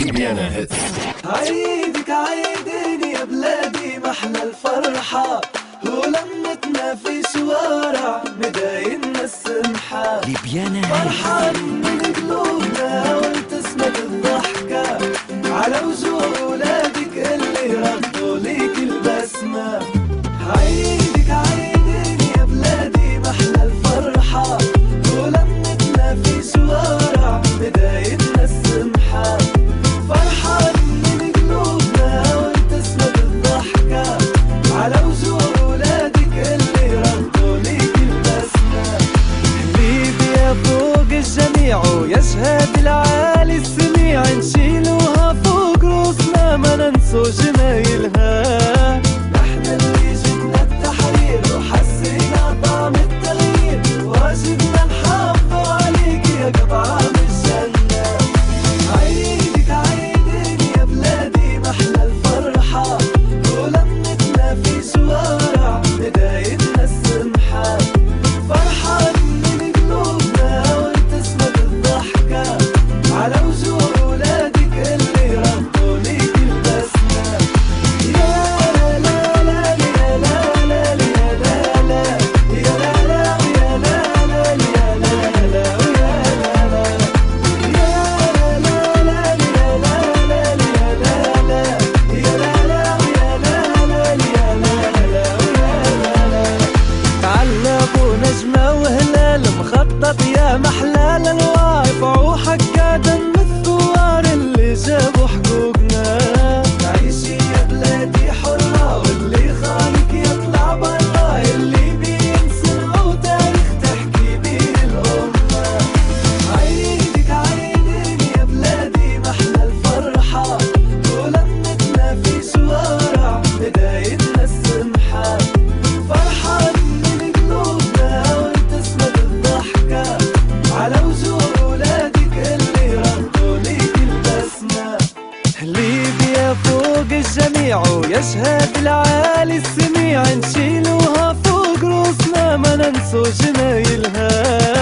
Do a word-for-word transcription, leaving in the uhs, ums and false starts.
ليبيانا هيتس. عيدك عيدين يا بلادي محلى الفرحة، ولمتنا في شوارع مدايننا السمحة. ليبيانا هيتس فرحان من قلوبنا وابتسمت الضحكة على وجوه ولادك اللي ردوا ليك البسمة. عيدك عيدين يا بلادي محلى الفرحة، ولمتنا في شوارع مدايننا السمحة. فرحان من قلوبنا وابتسمت الضحكة على وجوه ولادك اللي ردوا ليك البسمة. ليبيا فوق الجميع ويشهد العالي السميع، نشيلوها فوق روسنا ما ننسوا جمايلها. نحن اللي جبنا التحرير وحسينا طعم التغيير، واجبنا نحافظوا عليك يا قطعة من الجنة. عيدك عيدين يا بلادي محلى الفرحة، ولمتنا في شوارع مدايننا السمحة. فرحان من قلوبنا وابتسمت الضحكة على وجوه ولادك اللي ردوا ليك البسمة. يا لا لا لا يا لا لا يا لا لا يا لا لا يا لا لا يا لا لا يا لا لا يا لا لا يا لا لا يا لا لا يا لا لا يا لا لا يا لا لا يا لا. تعلقوا نجمة وهلال مخطط يا محلى الواقف، وحقا دم الثوار اللي جابوا حقوقنا. تعيشي يا بلادي حرة واللي خانك يطلع برا، اللي بينسى وتاريخ تحكي بيه الأمة. عيدك عيدين يا بلادي محلى الفرحة، ولمتنا في شوارع مدايننا السمحة. فرحان من قلوبنا وابتسمت الضحكة على وجوه ولادك اللي ردوا ليك البسمة. ليبيا فوق الجميع ويشهد العالي السميع، نشيلوها فوق روسنا ما ننسوا جمايلها.